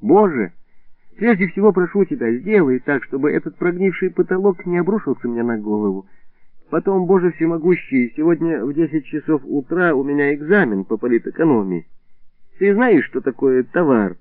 Боже, прежде всего прошу тебя, сделай так, чтобы этот прогнивший потолок не обрушился мне на голову. Потом, Боже всемогущий, сегодня в 10 часов утра у меня экзамен по политэкономии. Ты знаешь, что такое товар?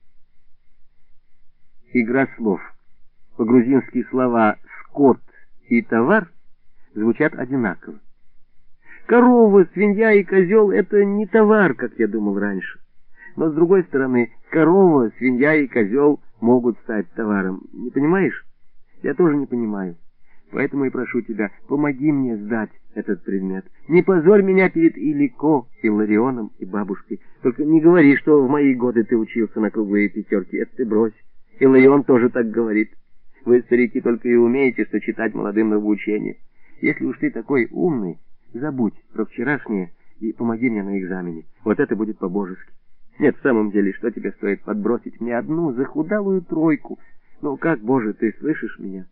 Игра слов. По-грузински слова «скот» и «товар» звучат одинаково. Корова, свинья и козел — это не товар, как я думал раньше. Но, с другой стороны, корова, свинья и козел могут стать товаром. Не понимаешь? Я тоже не понимаю. Поэтому и прошу тебя, помоги мне сдать этот предмет. Не позорь меня перед Илико, Илларионом и бабушкой. Только не говори, что в мои годы ты учился на круглые пятерки. Это ты брось. Илларион тоже так говорит. Вы, старики, только и умеете, что читать молодым нравоучения. Если уж ты такой умный, забудь про вчерашнее и помоги мне на экзамене. Вот это будет по-божески. Нет, в самом деле, что тебе стоит подбросить мне одну захудалую тройку? Ну как, Боже, ты слышишь меня?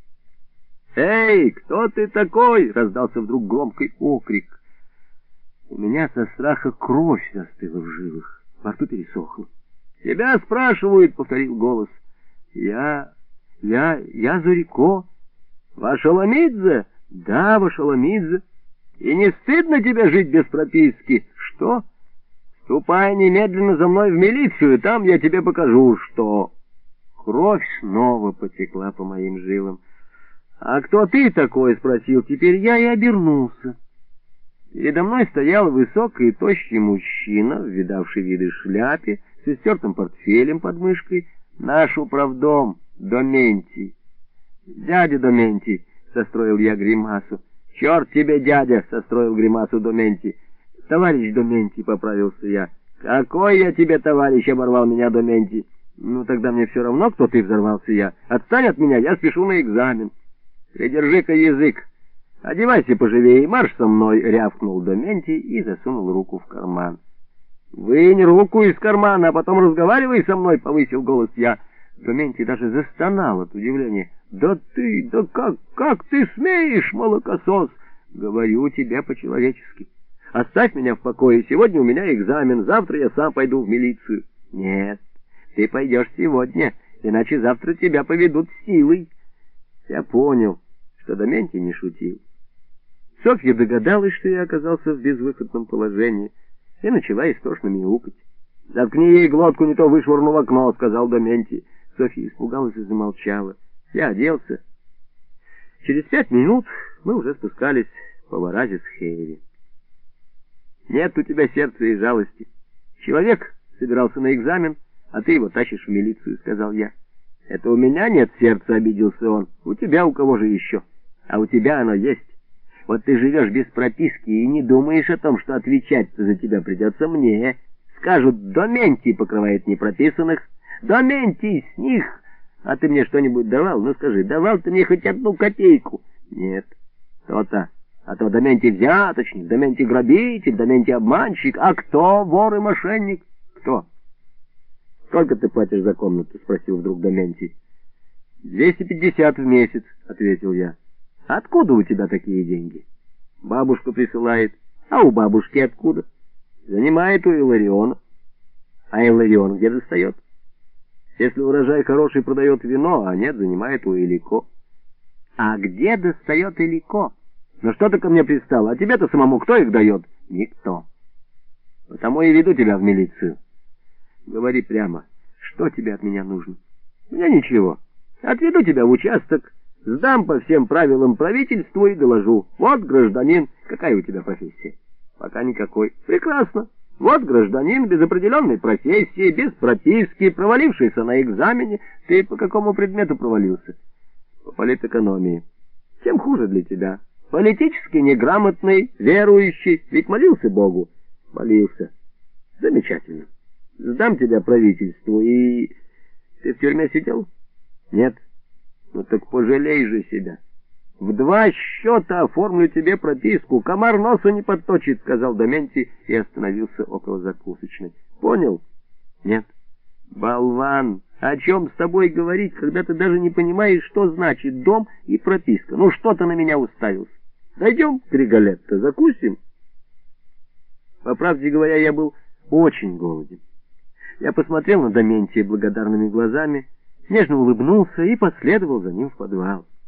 «Эй, кто ты такой?» — раздался вдруг громкий окрик. У меня со страха кровь застыла в жилах, во рту пересохла. «Тебя спрашивают», — повторил голос. «Я Зурико». «Вашаламидзе?» «Да, Вашаламидзе». «И не стыдно тебе жить без прописки?» «Что?» «Ступай немедленно за мной в милицию, там я тебе покажу, что...» Кровь снова потекла по моим жилам. «А кто ты такой?» — спросил теперь я и обернулся. Передо мной стоял высокий и тощий мужчина в видавшей виды шляпе, с истертым портфелем под мышкой, наш управдом Доментий. «Дядя Доментий», — состроил я гримасу. «Черт тебе, дядя!» — состроил гримасу Доментий. «Товарищ Доментий», — поправился я. «Какой я тебе товарищ?» — оборвал меня Доментий. «Ну, тогда мне все равно, кто ты», — взорвался я. «Отстань от меня, я спешу на экзамен». «Придержи-ка язык. Одевайся поживее, марш со мной», — рявкнул Доментий и засунул руку в карман. «Вынь руку из кармана, а потом разговаривай со мной», — повысил голос я. Доментий даже застонал от удивления. «Да как ты смеешь, молокосос?» «Говорю тебе по-человечески. Оставь меня в покое, сегодня у меня экзамен, завтра я сам пойду в милицию». «Нет, ты пойдешь сегодня, иначе завтра тебя поведут силой». Я понял, что Доментий не шутил. Софья догадалась, что я оказался в безвыходном положении, и начала истошно мяукать. «Заткни ей глотку, не то вышвырну в окно», — сказал Доментий. Софья испугалась и замолчала. Я оделся. Через 5 минут мы уже спускались по Варазе-Схейре. «Нет у тебя сердца и жалости. Человек собирался на экзамен, а ты его тащишь в милицию», — сказал я. «Это у меня нет сердца», — обиделся он. «У тебя у кого же еще? А у тебя оно есть. Вот ты живешь без прописки и не думаешь о том, что отвечать-то за тебя придется мне. Скажут, Доментий покрывает непрописанных, Доментий с них. А ты мне что-нибудь давал? Ну скажи, давал ты мне хоть 1 копейку?» «Нет». «То-то. А то Доментий взяточник, Доментий грабитель, Доментий обманщик. А кто вор и мошенник?» «Кто?» «Сколько ты платишь за комнату?» — спросил вдруг Доментий. 250 в месяц, — ответил я. «Откуда у тебя такие деньги?» «Бабушка присылает». «А у бабушки откуда?» «Занимает у Иллариона». «А Илларион где достает?» «Если урожай хороший, продает вино, а нет, занимает у Илико». «А где достает Илико?» «Ну что ты ко мне пристал? А тебе-то самому кто их дает?» «Никто». «Потому и веду тебя в милицию». «Говори прямо, что тебе от меня нужно?» «Мне ничего. Отведу тебя в участок, сдам по всем правилам правительству и доложу. Вот гражданин. Какая у тебя профессия?» «Пока никакой». «Прекрасно. Вот гражданин без определенной профессии, без прописки, провалившийся на экзамене. Ты по какому предмету провалился?» «По политэкономии». «Тем хуже для тебя. Политически неграмотный, верующий. Ведь молился Богу?» «Молился». «Замечательно. Сдам тебя правительству и... Ты в тюрьме сидел?» «Нет». «Ну так пожалей же себя. В 2 счета оформлю тебе прописку. Комар носа не подточит», — сказал Доментий и остановился около закусочной. «Понял?» «Нет». «Болван, о чем с тобой говорить, когда ты даже не понимаешь, что значит дом и прописка? Ну что ты на меня уставился? Дойдем к Риголетто, закусим?» По правде говоря, я был очень голоден. Я посмотрел на Доментия благодарными глазами, нежно улыбнулся и последовал за ним в подвал.